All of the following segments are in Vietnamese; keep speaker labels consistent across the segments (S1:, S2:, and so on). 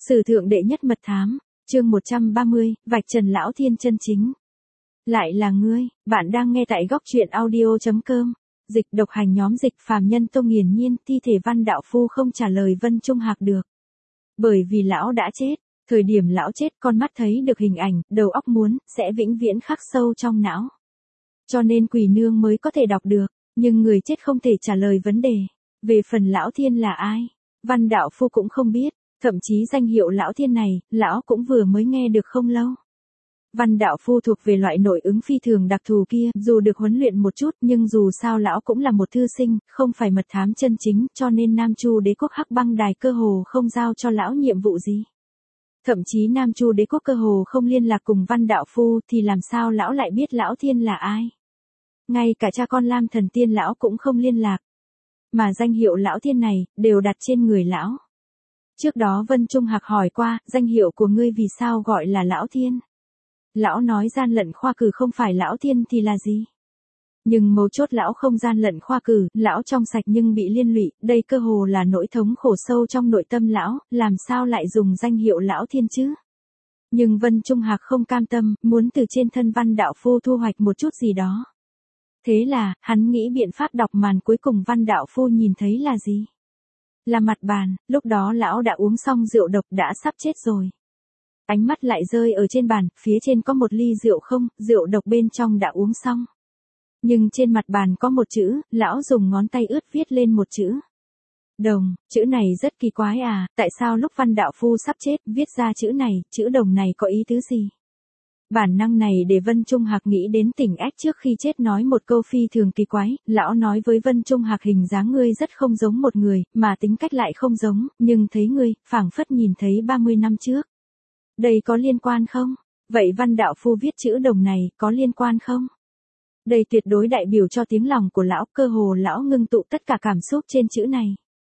S1: Sử thượng đệ nhất mật thám, chương 130, vạch trần lão thiên chân chính. Lại là ngươi, bạn đang nghe tại góc truyện audio.com. Dịch độc hành nhóm dịch phàm nhân Tô Nghiền Nhiên, thi thể Văn đạo phu không trả lời Vân Trung Hạc được. Bởi vì lão đã chết, thời điểm lão chết con mắt thấy được hình ảnh, đầu óc muốn, sẽ vĩnh viễn khắc sâu trong não. Cho nên quỷ nương mới có thể đọc được, nhưng người chết không thể trả lời vấn đề. Về phần lão thiên là ai, Văn đạo phu cũng không biết. Thậm chí danh hiệu lão thiên này, lão cũng vừa mới nghe được không lâu. Văn đạo phu thuộc về loại nội ứng phi thường đặc thù kia, dù được huấn luyện một chút nhưng dù sao lão cũng là một thư sinh, không phải mật thám chân chính, cho nên Nam Chu đế quốc Hắc Băng Đài cơ hồ không giao cho lão nhiệm vụ gì. Thậm chí Nam Chu đế quốc cơ hồ không liên lạc cùng Văn đạo phu thì làm sao lão lại biết lão thiên là ai. Ngay cả cha con Lam Thần Tiên lão cũng không liên lạc. Mà danh hiệu lão thiên này, đều đặt trên người lão. Trước đó Vân Trung Hạc hỏi qua, danh hiệu của ngươi vì sao gọi là lão thiên? Lão nói gian lận khoa cử không phải lão thiên thì là gì? Nhưng mấu chốt lão không gian lận khoa cử, lão trong sạch nhưng bị liên lụy, đây cơ hồ là nỗi thống khổ sâu trong nội tâm lão, làm sao lại dùng danh hiệu lão thiên chứ? Nhưng Vân Trung Hạc không cam tâm, muốn từ trên thân Văn đạo phu thu hoạch một chút gì đó. Thế là, hắn nghĩ biện pháp đọc màn cuối cùng Văn đạo phu nhìn thấy là gì? Là mặt bàn, lúc đó lão đã uống xong rượu độc đã sắp chết rồi. Ánh mắt lại rơi ở trên bàn, phía trên có một ly rượu không, rượu độc bên trong đã uống xong. Nhưng trên mặt bàn có một chữ, lão dùng ngón tay ướt viết lên một chữ. Đồng, chữ này rất kỳ quái à, tại sao lúc Văn đạo phu sắp chết viết ra chữ này, chữ đồng này có ý tứ gì? Bản năng này để Vân Trung Hạc nghĩ đến Tỉnh Ách trước khi chết nói một câu phi thường kỳ quái, lão nói với Vân Trung Hạc hình dáng ngươi rất không giống một người, mà tính cách lại không giống, nhưng thấy ngươi, phảng phất nhìn thấy 30 năm trước. Đây có liên quan không? Vậy Văn đạo phu viết chữ đồng này, có liên quan không? Đây tuyệt đối đại biểu cho tiếng lòng của lão, cơ hồ lão ngưng tụ tất cả cảm xúc trên chữ này.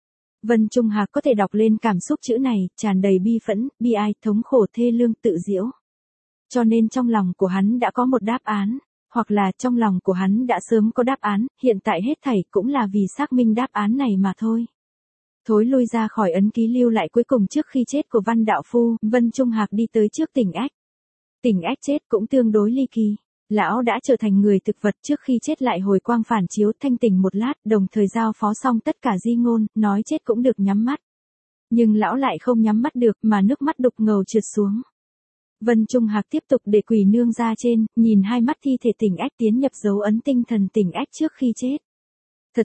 S1: Vân Trung Hạc có thể đọc lên cảm xúc chữ này, tràn đầy bi phẫn, bi ai, thống khổ thê lương, tự diễu. Cho nên trong lòng của hắn đã có một đáp án, hoặc là trong lòng của hắn đã sớm có đáp án, hiện tại hết thảy cũng là vì xác minh đáp án này mà thôi. Thối lui ra khỏi ấn ký lưu lại cuối cùng trước khi chết của Văn đạo phu, Vân Trung Hạc đi tới trước Tỉnh Ách. Tỉnh Ách chết cũng tương đối ly kỳ. Lão đã trở thành người thực vật trước khi chết lại hồi quang phản chiếu thanh tỉnh một lát, đồng thời giao phó xong tất cả di ngôn, nói chết cũng được nhắm mắt. Nhưng lão lại không nhắm mắt được mà nước mắt đục ngầu trượt xuống. Vân Trung Hạc tiếp tục để quỷ nương ra trên, nhìn hai mắt thi thể Tỉnh Ách tiến nhập dấu ấn tinh thần Tỉnh Ách trước khi chết. Thật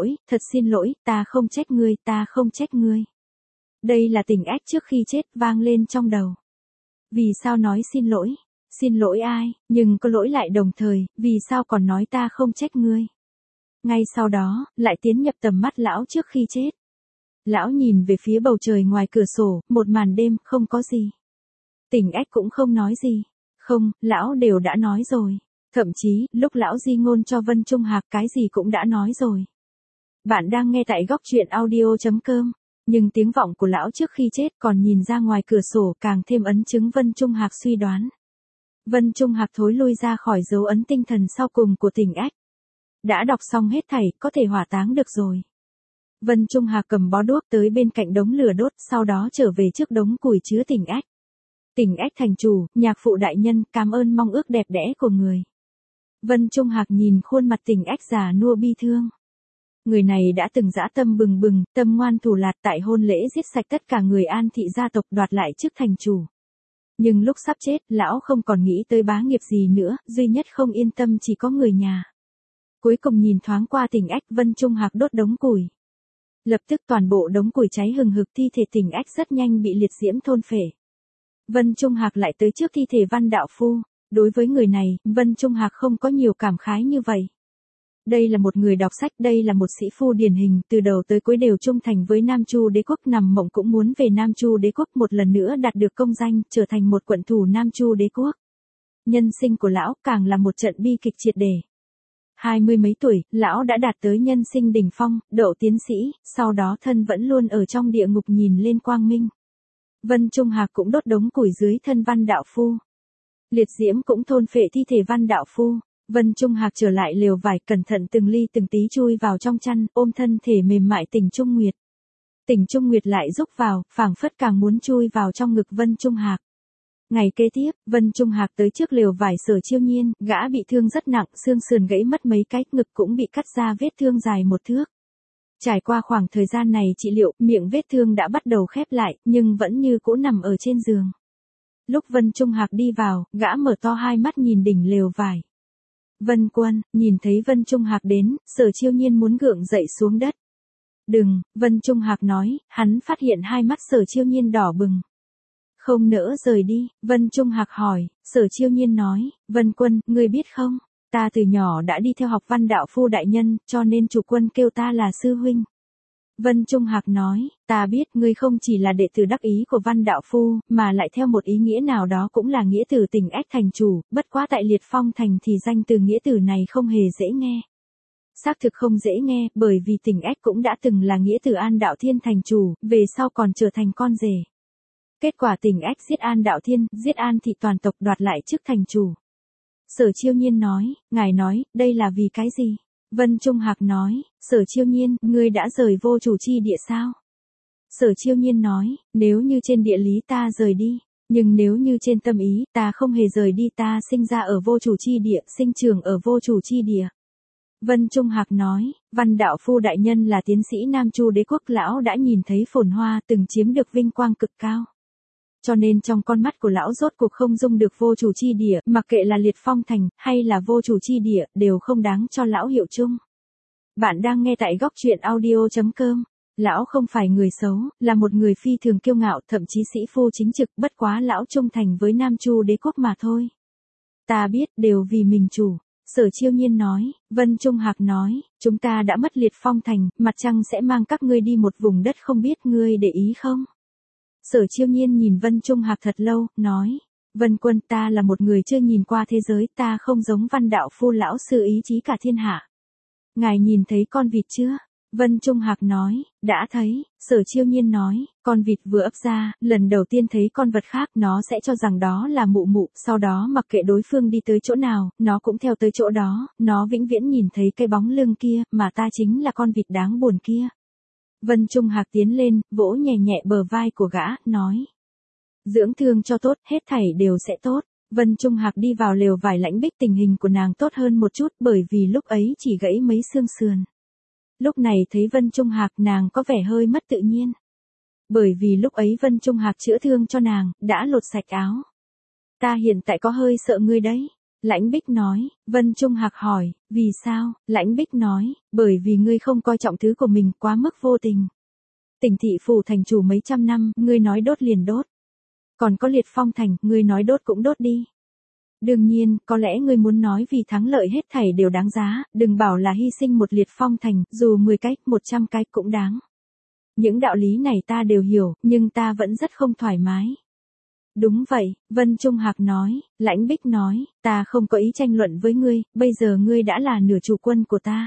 S1: xin lỗi, ta không trách ngươi, ta không trách ngươi. Đây là Tỉnh Ách trước khi chết vang lên trong đầu. Vì sao nói xin lỗi? Xin lỗi ai, nhưng có lỗi lại đồng thời, vì sao còn nói ta không trách ngươi? Ngay sau đó, lại tiến nhập tầm mắt lão trước khi chết. Lão nhìn về phía bầu trời ngoài cửa sổ, một màn đêm, không có gì. Tỉnh Ách cũng không nói gì. Không, lão đều đã nói rồi. Thậm chí, lúc lão di ngôn cho Vân Trung Hạc cái gì cũng đã nói rồi. Bạn đang nghe tại góc truyện audio.com. Nhưng tiếng vọng của lão trước khi chết còn nhìn ra ngoài cửa sổ càng thêm ấn chứng Vân Trung Hạc suy đoán. Vân Trung Hạc thối lui ra khỏi dấu ấn tinh thần sau cùng của Tỉnh Ách. Đã đọc xong hết thảy, có thể hỏa táng được rồi. Vân Trung Hạc cầm bó đuốc tới bên cạnh đống lửa đốt, sau đó trở về trước đống củi chứa Tỉnh Ách. Tỉnh Ách thành chủ, nhạc phụ đại nhân, cảm ơn mong ước đẹp đẽ của người. Vân Trung Hạc nhìn khuôn mặt Tỉnh Ách già nua bi thương. Người này đã từng dã tâm bừng bừng, tâm ngoan thủ lạt tại hôn lễ giết sạch tất cả người An thị gia tộc đoạt lại chức thành chủ. Nhưng lúc sắp chết, lão không còn nghĩ tới bá nghiệp gì nữa, duy nhất không yên tâm chỉ có người nhà. Cuối cùng nhìn thoáng qua Tỉnh Ách, Vân Trung Hạc đốt đống củi. Lập tức toàn bộ đống củi cháy hừng hực, thi thể Tỉnh Ách rất nhanh bị liệt diễm thôn phệ. Vân Trung Hạc lại tới trước thi thể Văn đạo phu. Đối với người này, Vân Trung Hạc không có nhiều cảm khái như vậy. Đây là một người đọc sách, đây là một sĩ phu điển hình, từ đầu tới cuối đều trung thành với Nam Chu đế quốc, nằm mộng cũng muốn về Nam Chu đế quốc một lần nữa đạt được công danh, trở thành một quận thủ Nam Chu đế quốc. Nhân sinh của lão càng là một trận bi kịch triệt để. 20 mấy tuổi, lão đã đạt tới nhân sinh đỉnh phong, đậu tiến sĩ, sau đó thân vẫn luôn ở trong địa ngục nhìn lên quang minh. Vân Trung Hạc cũng đốt đống củi dưới thân Văn đạo phu. Liệt diễm cũng thôn phệ thi thể Văn đạo phu. Vân Trung Hạc trở lại lều vải, cẩn thận từng ly từng tí chui vào trong chăn, ôm thân thể mềm mại Tỉnh Trung Nguyệt. Tình Trung Nguyệt lại rúc vào, phảng phất càng muốn chui vào trong ngực Vân Trung Hạc. Ngày kế tiếp, Vân Trung Hạc tới trước lều vải Sở Chiêu Nhiên, gã bị thương rất nặng, xương sườn gãy mất mấy cái, ngực cũng bị cắt ra vết thương dài 1 thước. Trải qua khoảng thời gian này trị liệu, miệng vết thương đã bắt đầu khép lại, nhưng vẫn như cũ nằm ở trên giường. Lúc Vân Trung Hạc đi vào, gã mở to hai mắt nhìn đỉnh lều vải. Vân Quân, nhìn thấy Vân Trung Hạc đến, Sở Chiêu Nhiên muốn gượng dậy xuống đất. Đừng, Vân Trung Hạc nói, hắn phát hiện hai mắt Sở Chiêu Nhiên đỏ bừng. Không nỡ rời đi, Vân Trung Hạc hỏi, Sở Chiêu Nhiên nói, Vân Quân, ngươi biết không, ta từ nhỏ đã đi theo học Văn Đạo Phu đại nhân, cho nên chủ quân kêu ta là sư huynh. Vân Trung Hạc nói, ta biết ngươi không chỉ là đệ tử đắc ý của Văn Đạo Phu, mà lại theo một ý nghĩa nào đó cũng là nghĩa tử Tỉnh Ách thành chủ, bất quá tại Liệt Phong thành thì danh từ nghĩa tử này không hề dễ nghe. Xác thực không dễ nghe, bởi vì Tỉnh Ách cũng đã từng là nghĩa tử An Đạo Thiên thành chủ, về sau còn trở thành con rể. Kết quả Tỉnh Ách giết An Đạo Thiên, giết An thị toàn tộc đoạt lại chức thành chủ. Sở Chiêu Nhiên nói, ngài nói, đây là vì cái gì? Vân Trung Hạc nói, Sở Chiêu Nhiên, ngươi đã rời vô chủ chi địa sao? Sở Chiêu Nhiên nói, nếu như trên địa lý ta rời đi, nhưng nếu như trên tâm ý, ta không hề rời đi, ta sinh ra ở vô chủ chi địa, sinh trưởng ở vô chủ chi địa. Vân Trung Hạc nói, Văn Đạo Phu đại nhân là tiến sĩ Nam Chu Đế quốc, lão đã nhìn thấy phồn hoa, từng chiếm được vinh quang cực cao. Cho nên trong con mắt của lão rốt cuộc không dung được vô chủ chi địa, mặc kệ là Liệt Phong thành, hay là vô chủ chi địa, đều không đáng cho lão hiệu chung. Bạn đang nghe tại góc truyện audio.com. Lão không phải người xấu, là một người phi thường kiêu ngạo, thậm chí sĩ phu chính trực, bất quá lão trung thành với Nam Chu Đế quốc mà thôi. Ta biết, đều vì mình chủ. Sở Chiêu Nhiên nói, Vân Trung Hạc nói, chúng ta đã mất Liệt Phong thành, mặt trăng sẽ mang các ngươi đi một vùng đất không biết, ngươi để ý không? Sở Chiêu Nhiên nhìn Vân Trung Hạc thật lâu, nói, Vân Quân, ta là một người chưa nhìn qua thế giới, ta không giống Văn Đạo Phu lão sư ý chí cả thiên hạ. Ngài nhìn thấy con vịt chưa? Vân Trung Hạc nói, đã thấy. Sở Chiêu Nhiên nói, con vịt vừa ấp ra, lần đầu tiên thấy con vật khác, nó sẽ cho rằng đó là mụ mụ, sau đó mặc kệ đối phương đi tới chỗ nào, nó cũng theo tới chỗ đó, nó vĩnh viễn nhìn thấy cái bóng lưng kia, mà ta chính là con vịt đáng buồn kia. Vân Trung Hạc tiến lên, vỗ nhẹ nhẹ bờ vai của gã, nói. Dưỡng thương cho tốt, hết thảy đều sẽ tốt. Vân Trung Hạc đi vào lều vải Lãnh Bích, tình hình của nàng tốt hơn một chút, bởi vì lúc ấy chỉ gãy mấy xương sườn. Lúc này thấy Vân Trung Hạc, nàng có vẻ hơi mất tự nhiên. Bởi vì lúc ấy Vân Trung Hạc chữa thương cho nàng, đã lột sạch áo. Ta hiện tại có hơi sợ ngươi đấy. Lãnh Bích nói. Vân Trung Hạc hỏi, vì sao? Lãnh Bích nói, bởi vì ngươi không coi trọng thứ của mình, quá mức vô tình. Tỉnh thị phủ thành chủ mấy trăm năm, ngươi nói đốt liền đốt. Còn có Liệt Phong thành, ngươi nói đốt cũng đốt đi. Đương nhiên, có lẽ ngươi muốn nói vì thắng lợi hết thảy đều đáng giá, đừng bảo là hy sinh một Liệt Phong thành, dù 10 cái, 100 cái cũng đáng. Những đạo lý này ta đều hiểu, nhưng ta vẫn rất không thoải mái. Đúng vậy, Vân Trung Hạc nói. Lãnh Bích nói, ta không có ý tranh luận với ngươi, bây giờ ngươi đã là nửa chủ quân của ta.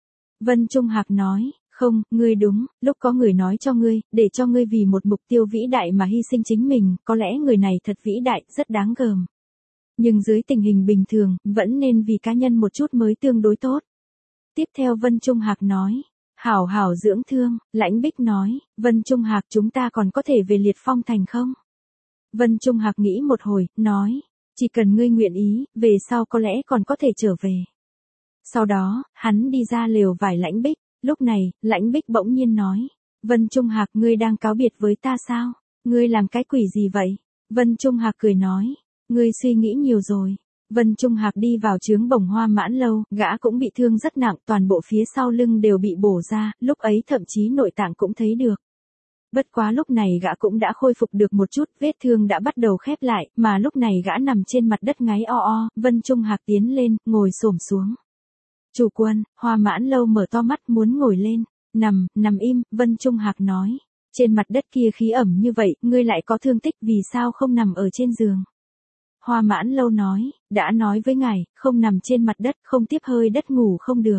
S1: Vân Trung Hạc nói, không, ngươi đúng, lúc có người nói cho ngươi, để cho ngươi vì một mục tiêu vĩ đại mà hy sinh chính mình, có lẽ người này thật vĩ đại, rất đáng gờm. Nhưng dưới tình hình bình thường, vẫn nên vì cá nhân một chút mới tương đối tốt. Tiếp theo Vân Trung Hạc nói, hảo hảo dưỡng thương. Lãnh Bích nói, Vân Trung Hạc, chúng ta còn có thể về Liệt Phong thành không? Vân Trung Hạc nghĩ một hồi, nói, chỉ cần ngươi nguyện ý, về sau có lẽ còn có thể trở về. Sau đó, hắn đi ra lều vải Lãnh Bích. Lúc này, Lãnh Bích bỗng nhiên nói, Vân Trung Hạc, ngươi đang cáo biệt với ta sao? Ngươi làm cái quỷ gì vậy? Vân Trung Hạc cười nói, ngươi suy nghĩ nhiều rồi. Vân Trung Hạc đi vào trướng Bồng Hoa Mãn lâu, gã cũng bị thương rất nặng, toàn bộ phía sau lưng đều bị bổ ra, lúc ấy thậm chí nội tạng cũng thấy được. Bất quá lúc này gã cũng đã khôi phục được một chút, vết thương đã bắt đầu khép lại, mà lúc này gã nằm trên mặt đất ngáy o o. Vân Trung Hạc tiến lên, ngồi xổm xuống. Chủ quân, Hoa Mãn lâu mở to mắt muốn ngồi lên. Nằm im, Vân Trung Hạc nói. Trên mặt đất kia khí ẩm như vậy, ngươi lại có thương tích, vì sao không nằm ở trên giường? Hoa Mãn lâu nói, đã nói với ngài, không nằm trên mặt đất, không tiếp hơi đất ngủ không được.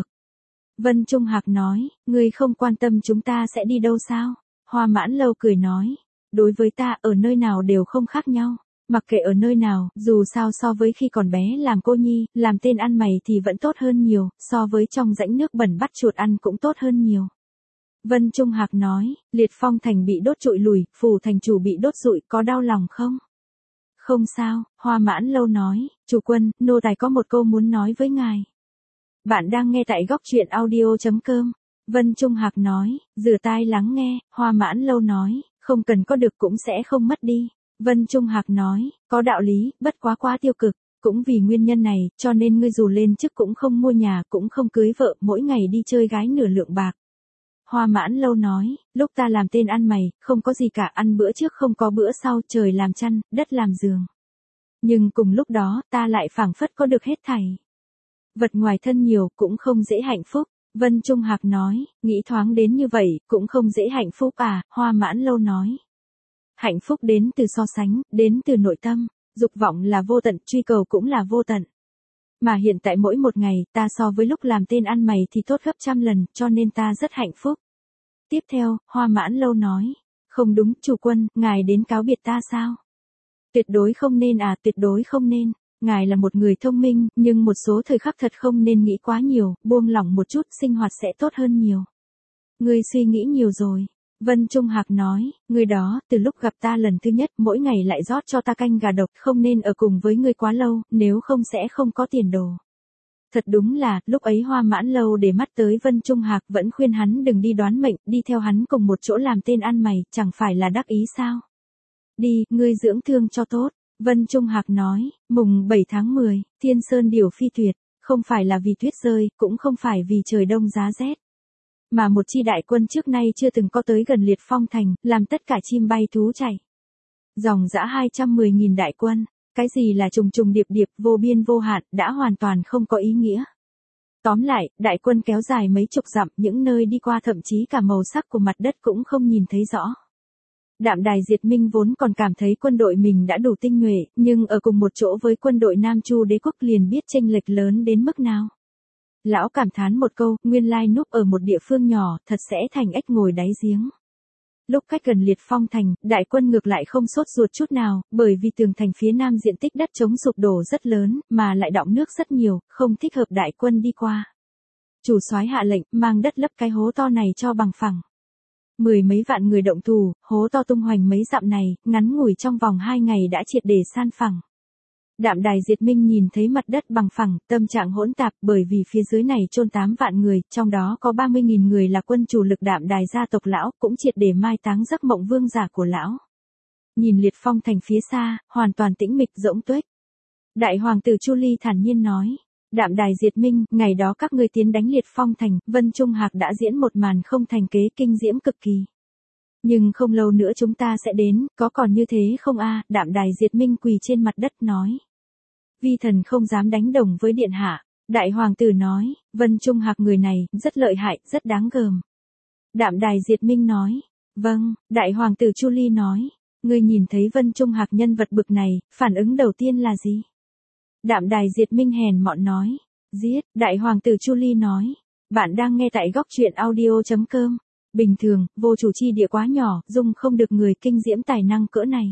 S1: Vân Trung Hạc nói, ngươi không quan tâm chúng ta sẽ đi đâu sao? Hoa Mãn lâu cười nói, đối với ta, ở nơi nào đều không khác nhau. Mặc kệ ở nơi nào, dù sao so với khi còn bé làm cô nhi, làm tên ăn mày thì vẫn tốt hơn nhiều, so với trong rãnh nước bẩn bắt chuột ăn cũng tốt hơn nhiều. Vân Trung Hạc nói, Liệt Phong thành bị đốt trụi lùi, phủ thành chủ bị đốt rụi, có đau lòng không? Không sao, Hoa Mãn Lâu nói, chủ quân, nô tài có một câu muốn nói với ngài. Bạn đang nghe tại góc truyện audio.com. Vân Trung Hạc nói, rửa tai lắng nghe, Hoa Mãn Lâu nói, không cần có được cũng sẽ không mất đi. Vân Trung Hạc nói, có đạo lý, bất quá quá tiêu cực, cũng vì nguyên nhân này, cho nên ngươi dù lên chức cũng không mua nhà, cũng không cưới vợ, mỗi ngày đi chơi gái nửa lượng bạc. Hoa Mãn Lâu nói, lúc ta làm tên ăn mày, không có gì cả, ăn bữa trước không có bữa sau, trời làm chăn, đất làm giường. Nhưng cùng lúc đó, ta lại phảng phất có được hết thảy. Vật ngoài thân nhiều, cũng không dễ hạnh phúc. Vân Trung Hạc nói, nghĩ thoáng đến như vậy, cũng không dễ hạnh phúc à, Hoa Mãn Lâu nói. Hạnh phúc đến từ so sánh, đến từ nội tâm, dục vọng là vô tận, truy cầu cũng là vô tận. Mà hiện tại mỗi một ngày, ta so với lúc làm tên ăn mày thì tốt gấp trăm lần, cho nên ta rất hạnh phúc. Tiếp theo, Hoa Mãn Lâu nói, không đúng, chủ quân, ngài đến cáo biệt ta sao? Tuyệt đối không nên à, tuyệt đối không nên. Ngài là một người thông minh, nhưng một số thời khắc thật không nên nghĩ quá nhiều, buông lỏng một chút, sinh hoạt sẽ tốt hơn nhiều. Ngươi suy nghĩ nhiều rồi. Vân Trung Hạc nói, người đó, từ lúc gặp ta lần thứ nhất, mỗi ngày lại rót cho ta canh gà độc, không nên ở cùng với ngươi quá lâu, nếu không sẽ không có tiền đồ. Thật đúng là, lúc ấy Hoa Mãn Lâu để mắt tới Vân Trung Hạc vẫn khuyên hắn đừng đi đoán mệnh, đi theo hắn cùng một chỗ làm tên ăn mày, chẳng phải là đắc ý sao? Đi, ngươi dưỡng thương cho tốt. Vân Trung Hạc nói, mùng 7 tháng 10, Thiên Sơn Điểu phi tuyệt, không phải là vì tuyết rơi, cũng không phải vì trời đông giá rét. Mà một chi đại quân trước nay chưa từng có tới gần Liệt Phong thành, làm tất cả chim bay thú chạy. Dòng dã 210.000 đại quân, cái gì là trùng trùng điệp điệp, vô biên vô hạn, đã hoàn toàn không có ý nghĩa. Tóm lại, đại quân kéo dài mấy chục dặm, những nơi đi qua thậm chí cả màu sắc của mặt đất cũng không nhìn thấy rõ. Đạm Đài Diệt Minh vốn còn cảm thấy quân đội mình đã đủ tinh nhuệ, nhưng ở cùng một chỗ với quân đội Nam Chu Đế quốc liền biết chênh lệch lớn đến mức nào. Lão cảm thán một câu, nguyên lai núp ở một địa phương nhỏ, thật sẽ thành ếch ngồi đáy giếng. Lúc cách gần Liệt Phong thành, đại quân ngược lại không sốt ruột chút nào, bởi vì tường thành phía nam diện tích đất trống sụp đổ rất lớn, mà lại đọng nước rất nhiều, không thích hợp đại quân đi qua. Chủ soái hạ lệnh, mang đất lấp cái hố to này cho bằng phẳng. 10 mấy vạn người động thủ, hố to tung hoành mấy dặm này, ngắn ngủi trong vòng 2 ngày đã triệt để san phẳng. Đạm Đài Diệt Minh nhìn thấy mặt đất bằng phẳng, tâm trạng hỗn tạp, bởi vì phía dưới này chôn 8 vạn người, trong đó có 30.000 người là quân chủ lực Đạm Đài gia tộc lão, cũng triệt để mai táng giấc mộng vương giả của lão. Nhìn Liệt Phong thành phía xa, hoàn toàn tĩnh mịch rỗng tuếch. Đại hoàng tử Chu Ly thản nhiên nói, Đạm Đài Diệt Minh, ngày đó các ngươi tiến đánh Liệt Phong thành, Vân Trung Hạc đã diễn một màn không thành kế kinh diễm cực kỳ. Nhưng không lâu nữa chúng ta sẽ đến, có còn như thế không a? Đạm Đài Diệt Minh quỳ trên mặt đất nói. Vi thần không dám đánh đồng với điện hạ. Đại hoàng tử nói, Vân Trung Hạc người này, rất lợi hại, rất đáng gờm. Đạm Đài Diệt Minh nói, vâng. Đại hoàng tử Chu Ly nói, ngươi nhìn thấy Vân Trung Hạc nhân vật bực này, phản ứng đầu tiên là gì? Đạm Đài Diệt Minh hèn mọn nói, giết. Đại hoàng tử Chu Ly nói, bạn đang nghe tại góc truyện audio.com. Bình thường, vô chủ chi địa quá nhỏ, dung không được người kinh diễm tài năng cỡ này.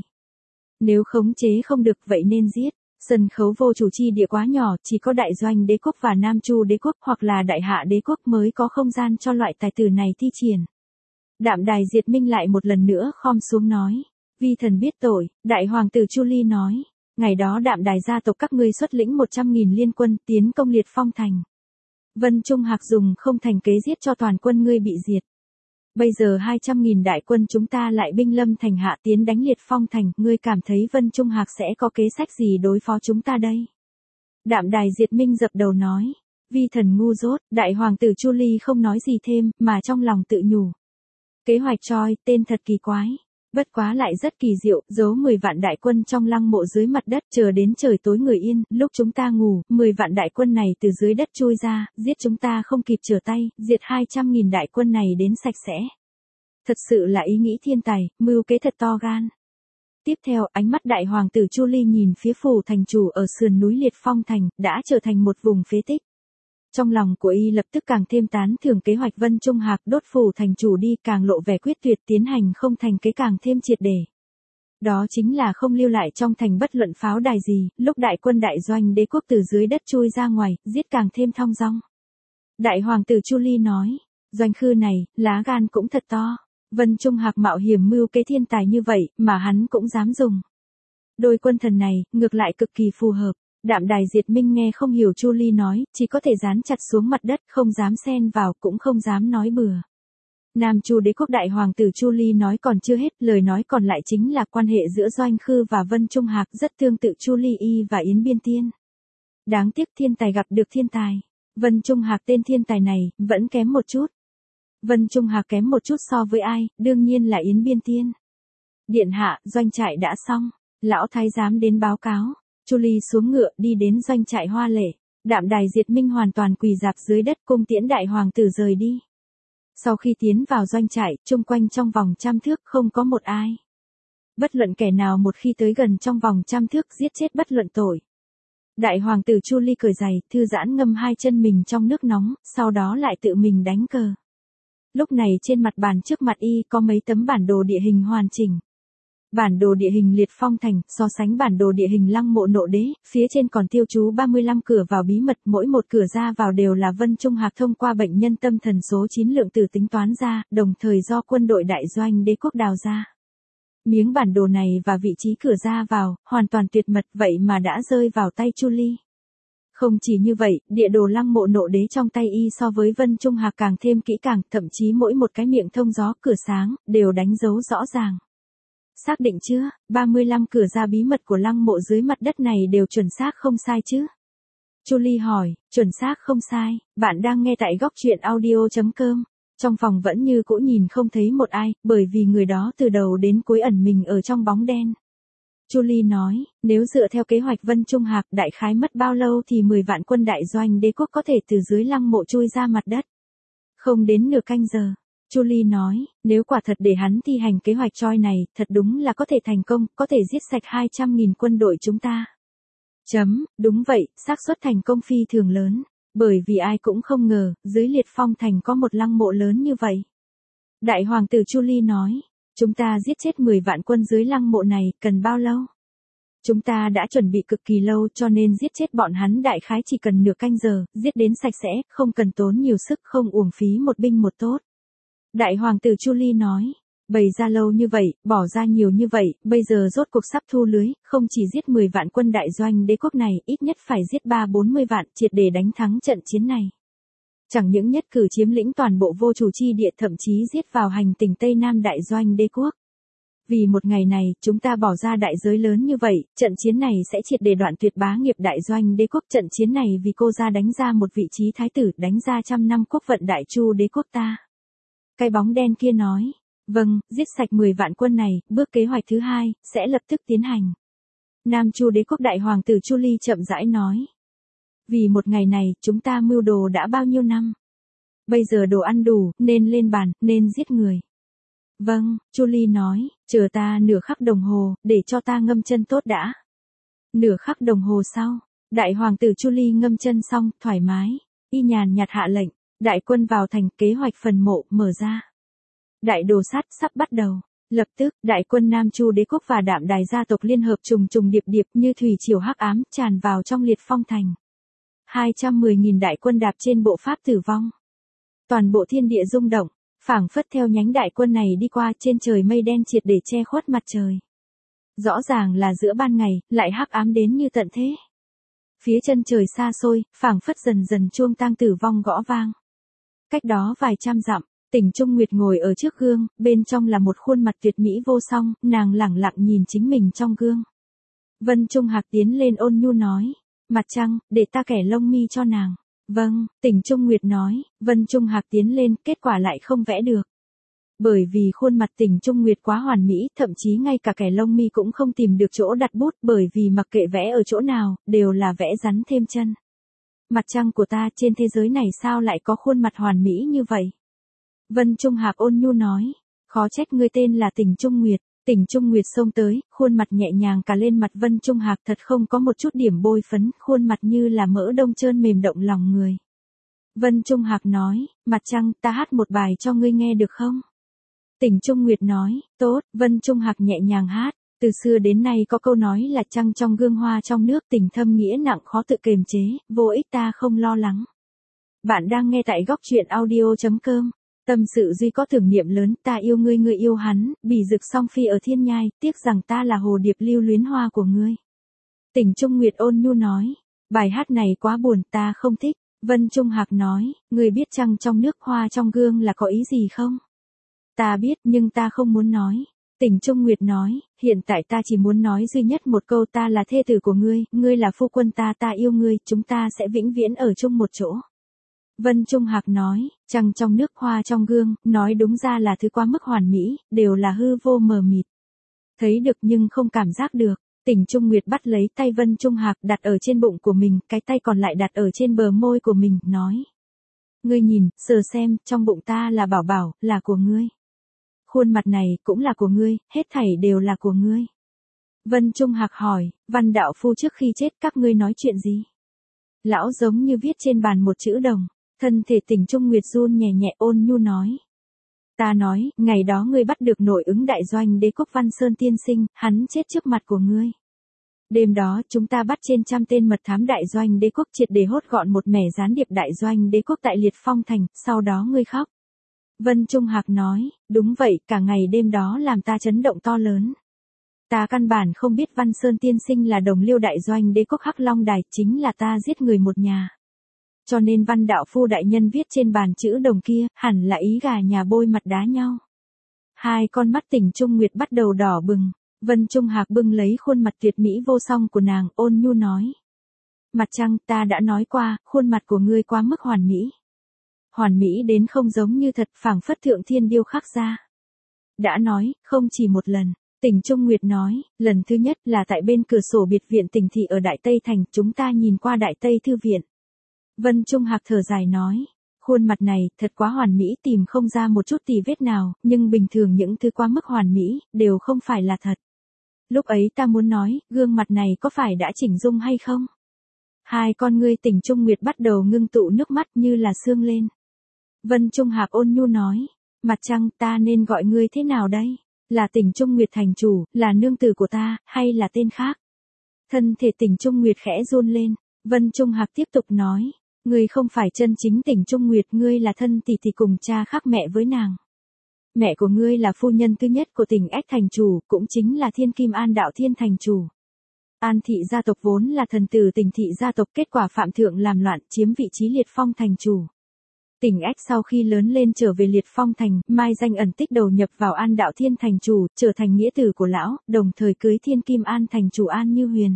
S1: Nếu khống chế không được vậy nên giết. Sân khấu vô chủ chi địa quá nhỏ, chỉ có Đại Doanh Đế quốc và Nam Chu Đế quốc hoặc là Đại Hạ Đế quốc mới có không gian cho loại tài tử này thi triển. Đạm Đài Diệt Minh lại một lần nữa khom xuống nói, vi thần biết tội. Đại hoàng tử Chu Ly nói, ngày đó Đạm Đài gia tộc các ngươi xuất lĩnh 100.000 liên quân tiến công Liệt Phong thành. Vân Trung Hạc dùng không thành kế giết cho toàn quân ngươi bị diệt. Bây giờ 200.000 đại quân chúng ta lại binh lâm thành hạ tiến đánh Liệt Phong thành, ngươi cảm thấy Vân Trung Hạc sẽ có kế sách gì đối phó chúng ta đây? Đạm Đài Diệt Minh dập đầu nói, vi thần ngu dốt. Đại hoàng tử Chu Ly không nói gì thêm, mà trong lòng tự nhủ. Kế hoạch Choi, tên thật kỳ quái. Bất quá lại rất kỳ diệu, giấu 10 vạn đại quân trong lăng mộ dưới mặt đất, chờ đến trời tối người yên, lúc chúng ta ngủ, 10 vạn đại quân này từ dưới đất chui ra, giết chúng ta không kịp trở tay, diệt 200.000 đại quân này đến sạch sẽ. Thật sự là ý nghĩ thiên tài, mưu kế thật to gan. Tiếp theo, ánh mắt đại hoàng tử Chu Ly nhìn phía phủ thành chủ ở sườn núi Liệt Phong thành, đã trở thành một vùng phế tích. Trong lòng của y lập tức càng thêm tán thưởng kế hoạch Vân Trung Hạc đốt phủ thành chủ đi, càng lộ vẻ quyết tuyệt, tiến hành không thành kế càng thêm triệt để. Đó chính là không lưu lại trong thành bất luận pháo đài gì, lúc đại quân Đại Doanh Đế quốc từ dưới đất chui ra ngoài, giết càng thêm thong dong. Đại hoàng tử Chu Ly nói, Doanh Khư này, lá gan cũng thật to. Vân Trung Hạc mạo hiểm mưu kế thiên tài như vậy, mà hắn cũng dám dùng. Đôi quân thần này, ngược lại cực kỳ phù hợp. Đạm Đài Diệt Minh nghe không hiểu Chu Ly nói, chỉ có thể dán chặt xuống mặt đất, không dám xen vào, cũng không dám nói bừa. Nam Chu Đế quốc đại hoàng tử Chu Ly nói còn chưa hết, lời nói còn lại chính là quan hệ giữa Doanh Khư và Vân Trung Hạc rất tương tự Chu Ly y và Yến Biên Tiên. Đáng tiếc thiên tài gặp được thiên tài. Vân Trung Hạc tên thiên tài này, vẫn kém một chút. Vân Trung Hạc kém một chút so với ai, đương nhiên là Yến Biên Tiên. Điện hạ, doanh trại đã xong. Lão thái giám đến báo cáo. Chu Ly xuống ngựa đi đến doanh trại Hoa Lệ. Đạm Đài Diệt Minh hoàn toàn quỳ rạp dưới đất cung tiễn đại hoàng tử rời đi. Sau khi tiến vào doanh trại, chung quanh trong vòng 100 thước không có một ai. Bất luận kẻ nào một khi tới gần trong vòng 100 thước giết chết bất luận tội. Đại hoàng tử Chu Ly cởi giày, thư giãn ngâm hai chân mình trong nước nóng, sau đó lại tự mình đánh cờ. Lúc này trên mặt bàn trước mặt y có mấy tấm bản đồ địa hình hoàn chỉnh. Bản đồ địa hình Liệt Phong Thành, so sánh bản đồ địa hình Lăng Mộ Nộ Đế, phía trên còn tiêu chú 35 cửa vào bí mật, mỗi một cửa ra vào đều là Vân Trung Hạc thông qua bệnh nhân tâm thần số 9 lượng tử tính toán ra, đồng thời do quân đội đại doanh đế quốc đào ra. Miếng bản đồ này và vị trí cửa ra vào, hoàn toàn tuyệt mật vậy mà đã rơi vào tay Chu Ly. Không chỉ như vậy, địa đồ Lăng Mộ Nộ Đế trong tay y so với Vân Trung Hạc càng thêm kỹ càng, thậm chí mỗi một cái miệng thông gió cửa sáng, đều đánh dấu rõ ràng. Xác định chưa, 35 cửa ra bí mật của lăng mộ dưới mặt đất này đều chuẩn xác không sai chứ? Chu Ly hỏi, chuẩn xác không sai, bạn đang nghe tại góc truyện audio.com. Trong phòng vẫn như cũ nhìn không thấy một ai, bởi vì người đó từ đầu đến cuối ẩn mình ở trong bóng đen. Chu Ly nói, nếu dựa theo kế hoạch Vân Trung Hạc đại khái mất bao lâu thì 10 vạn quân đại doanh đế quốc có thể từ dưới lăng mộ chui ra mặt đất. Không đến nửa canh giờ. Chu Ly nói, nếu quả thật để hắn thi hành kế hoạch choi này, thật đúng là có thể thành công, có thể giết sạch 200.000 quân đội chúng ta. Đúng vậy, xác suất thành công phi thường lớn, bởi vì ai cũng không ngờ, dưới Liệt Phong Thành có một lăng mộ lớn như vậy. Đại hoàng tử Chu Ly nói, chúng ta giết chết 10 vạn quân dưới lăng mộ này, cần bao lâu? Chúng ta đã chuẩn bị cực kỳ lâu cho nên giết chết bọn hắn đại khái chỉ cần nửa canh giờ, giết đến sạch sẽ, không cần tốn nhiều sức, không uổng phí một binh một tốt. Đại hoàng tử Chu Ly nói, bày ra lâu như vậy, bỏ ra nhiều như vậy, bây giờ rốt cuộc sắp thu lưới, không chỉ giết 10 vạn quân đại doanh đế quốc này, ít nhất phải giết 30-40 vạn, triệt để đánh thắng trận chiến này. Chẳng những nhất cử chiếm lĩnh toàn bộ vô chủ chi địa, thậm chí giết vào hành tỉnh Tây Nam đại doanh đế quốc. Vì một ngày này, chúng ta bỏ ra đại giới lớn như vậy, trận chiến này sẽ triệt để đoạn tuyệt bá nghiệp đại doanh đế quốc. Trận chiến này vì cô ra đánh ra một vị trí thái tử, đánh ra 100 năm quốc vận đại chu đế quốc ta. Cái bóng đen kia nói, vâng, giết sạch 10 vạn quân này, bước kế hoạch thứ 2, sẽ lập tức tiến hành. Nam Chu đế quốc đại hoàng tử Chu Ly chậm rãi nói. Vì một ngày này, chúng ta mưu đồ đã bao nhiêu năm? Bây giờ đồ ăn đủ, nên lên bàn, nên giết người. Vâng, Chu Ly nói, chờ ta nửa khắc đồng hồ, để cho ta ngâm chân tốt đã. Nửa khắc đồng hồ sau, đại hoàng tử Chu Ly ngâm chân xong, thoải mái, y nhàn nhạt hạ lệnh. Đại quân vào thành, kế hoạch phần mộ mở ra. Đại đồ sát sắp bắt đầu. Lập tức, đại quân Nam Chu đế quốc và Đạm Đài gia tộc liên hợp trùng trùng điệp điệp như thủy triều hắc ám tràn vào trong Liệt Phong Thành. 210.000 đại quân đạp trên bộ pháp tử vong. Toàn bộ thiên địa rung động, phảng phất theo nhánh đại quân này đi qua, trên trời mây đen triệt để che khuất mặt trời. Rõ ràng là giữa ban ngày, lại hắc ám đến như tận thế. Phía chân trời xa xôi, phảng phất dần dần chuông tang tử vong gõ vang. Cách đó vài trăm dặm, Tỉnh Trung Nguyệt ngồi ở trước gương, bên trong là một khuôn mặt tuyệt mỹ vô song, nàng lẳng lặng nhìn chính mình trong gương. Vân Trung Hạc tiến lên ôn nhu nói, mặt trăng, để ta kẻ lông mi cho nàng. Vâng, Tỉnh Trung Nguyệt nói, Vân Trung Hạc tiến lên, kết quả lại không vẽ được. Bởi vì khuôn mặt Tỉnh Trung Nguyệt quá hoàn mỹ, thậm chí ngay cả kẻ lông mi cũng không tìm được chỗ đặt bút, bởi vì mặc kệ vẽ ở chỗ nào, đều là vẽ rắn thêm chân. Mặt trăng của ta, trên thế giới này sao lại có khuôn mặt hoàn mỹ như vậy? Vân Trung Hạc ôn nhu nói, khó trách ngươi tên là Tỉnh Trung Nguyệt. Tỉnh Trung Nguyệt xông tới, khuôn mặt nhẹ nhàng cả lên mặt Vân Trung Hạc, thật không có một chút điểm bôi phấn, khuôn mặt như là mỡ đông trơn mềm động lòng người. Vân Trung Hạc nói, mặt trăng, ta hát một bài cho ngươi nghe được không? Tỉnh Trung Nguyệt nói, tốt. Vân Trung Hạc nhẹ nhàng hát. Từ xưa đến nay có câu nói là trăng trong gương hoa trong nước, tình thâm nghĩa nặng khó tự kiềm chế, vô ích ta không lo lắng. Bạn đang nghe tại góc truyện audio.com. Tâm sự duy có tưởng niệm lớn, ta yêu ngươi ngươi yêu hắn, bỉ rực song phi ở thiên nhai, tiếc rằng ta là hồ điệp lưu luyến hoa của ngươi. Tỉnh Trung Nguyệt ôn nhu nói, bài hát này quá buồn, ta không thích. Vân Trung Hạc nói, ngươi biết trăng trong nước hoa trong gương là có ý gì không? Ta biết nhưng ta không muốn nói. Tỉnh Trung Nguyệt nói, hiện tại ta chỉ muốn nói duy nhất một câu, ta là thê tử của ngươi, ngươi là phu quân ta, ta yêu ngươi, chúng ta sẽ vĩnh viễn ở chung một chỗ. Vân Trung Hạc nói, trăng trong nước hoa trong gương, nói đúng ra là thứ quá mức hoàn mỹ, đều là hư vô mờ mịt. Thấy được nhưng không cảm giác được. Tỉnh Trung Nguyệt bắt lấy tay Vân Trung Hạc đặt ở trên bụng của mình, cái tay còn lại đặt ở trên bờ môi của mình, nói. Ngươi nhìn, sờ xem, trong bụng ta là bảo bảo, là của ngươi. Khuôn mặt này cũng là của ngươi, hết thảy đều là của ngươi. Vân Trung Hạc hỏi, Văn đạo phu trước khi chết các ngươi nói chuyện gì? Lão giống như viết trên bàn một chữ đồng, thân thể Tỉnh Trung Nguyệt run nhẹ nhẹ ôn nhu nói. Ta nói, ngày đó ngươi bắt được nội ứng đại doanh đế quốc Văn Sơn tiên sinh, hắn chết trước mặt của ngươi. Đêm đó chúng ta bắt trên trăm tên mật thám đại doanh đế quốc triệt để hốt gọn một mẻ gián điệp đại doanh đế quốc tại Liệt Phong Thành, sau đó ngươi khóc. Vân Trung Hạc nói, đúng vậy, cả ngày đêm đó làm ta chấn động to lớn. Ta căn bản không biết Văn Sơn tiên sinh là đồng liêu đại doanh đế quốc Hắc Long Đài, chính là ta giết người một nhà. Cho nên Văn đạo phu đại nhân viết trên bàn chữ đồng kia, hẳn là ý gà nhà bôi mặt đá nhau. Hai con mắt Tỉnh Trung Nguyệt bắt đầu đỏ bừng, Vân Trung Hạc bưng lấy khuôn mặt tuyệt mỹ vô song của nàng, ôn nhu nói. Mặt trăng, ta đã nói qua, khuôn mặt của ngươi quá mức hoàn mỹ. Hoàn mỹ đến không giống như thật, phảng phất thượng thiên điêu khắc ra. Đã nói, không chỉ một lần. Tỉnh Trung Nguyệt nói, lần thứ nhất là tại bên cửa sổ biệt viện Tỉnh thị ở Đại Tây Thành, chúng ta nhìn qua Đại Tây Thư viện. Vân Trung Hạc thở dài nói, khuôn mặt này thật quá hoàn mỹ, tìm không ra một chút tì vết nào, nhưng bình thường những thứ quá mức hoàn mỹ, đều không phải là thật. Lúc ấy ta muốn nói, gương mặt này có phải đã chỉnh dung hay không? Hai con ngươi Tỉnh Trung Nguyệt bắt đầu ngưng tụ nước mắt như là sương lên. Vân Trung Hạc ôn nhu nói, mặt trăng, ta nên gọi ngươi thế nào đây? Là Tỉnh Trung Nguyệt thành chủ, là nương tử của ta, hay là tên khác? Thân thể Tỉnh Trung Nguyệt khẽ run lên, Vân Trung Hạc tiếp tục nói, ngươi không phải chân chính Tỉnh Trung Nguyệt, ngươi là thân tỷ tỷ cùng cha khác mẹ với nàng. Mẹ của ngươi là phu nhân thứ nhất của Tỉnh Ách thành chủ, cũng chính là Thiên Kim An đạo Thiên thành chủ. An thị gia tộc vốn là thần tử Tỉnh thị gia tộc, kết quả phạm thượng làm loạn, chiếm vị trí Liệt Phong thành chủ. Tỉnh Ách sau khi lớn lên trở về Liệt Phong thành, mai danh ẩn tích đầu nhập vào An đạo Thiên thành chủ, trở thành nghĩa tử của lão, đồng thời cưới Thiên Kim An thành chủ An Như Huyền.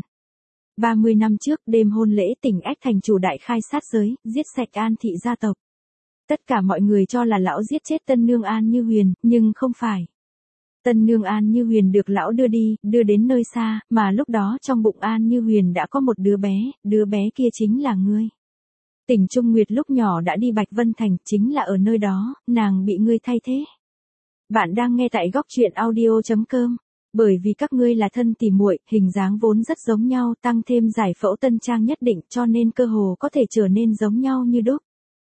S1: 30 năm trước, đêm hôn lễ Tỉnh Ách thành chủ đại khai sát giới, giết sạch An thị gia tộc. Tất cả mọi người cho là lão giết chết tân nương An Như Huyền, nhưng không phải. Tân nương An Như Huyền được lão đưa đến nơi xa, mà lúc đó trong bụng An Như Huyền đã có một đứa bé kia chính là ngươi. Tỉnh Trung Nguyệt lúc nhỏ đã đi Bạch Vân Thành, chính là ở nơi đó, nàng bị ngươi thay thế. Bạn đang nghe tại góc truyện audio.com. Bởi vì các ngươi là thân tỉ muội, hình dáng vốn rất giống nhau, tăng thêm giải phẫu tân trang nhất định, cho nên cơ hồ có thể trở nên giống nhau như đúc.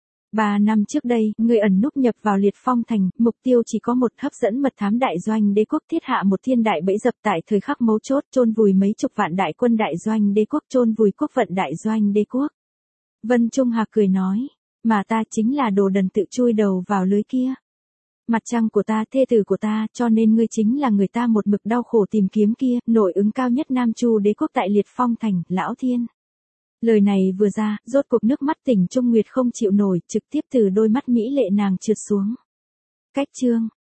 S1: 3 năm trước đây, ngươi ẩn núp nhập vào Liệt Phong thành, mục tiêu chỉ có một, hấp dẫn mật thám đại doanh đế quốc, thiết hạ một thiên đại bẫy dập, tại thời khắc mấu chốt, chôn vùi mấy chục vạn đại quân đại doanh đế quốc, chôn vùi quốc vận đại doanh đế quốc. Vân Trung Hạc cười nói, mà ta chính là đồ đần tự chui đầu vào lưới kia. Mặt trăng của ta, thê tử của ta, cho nên ngươi chính là người ta một mực đau khổ tìm kiếm kia, nội ứng cao nhất Nam Chu đế quốc tại Liệt Phong thành, Lão Thiên. Lời này vừa ra, rốt cuộc nước mắt Tỉnh Trung Nguyệt không chịu nổi, trực tiếp từ đôi mắt mỹ lệ nàng trượt xuống. Cách chương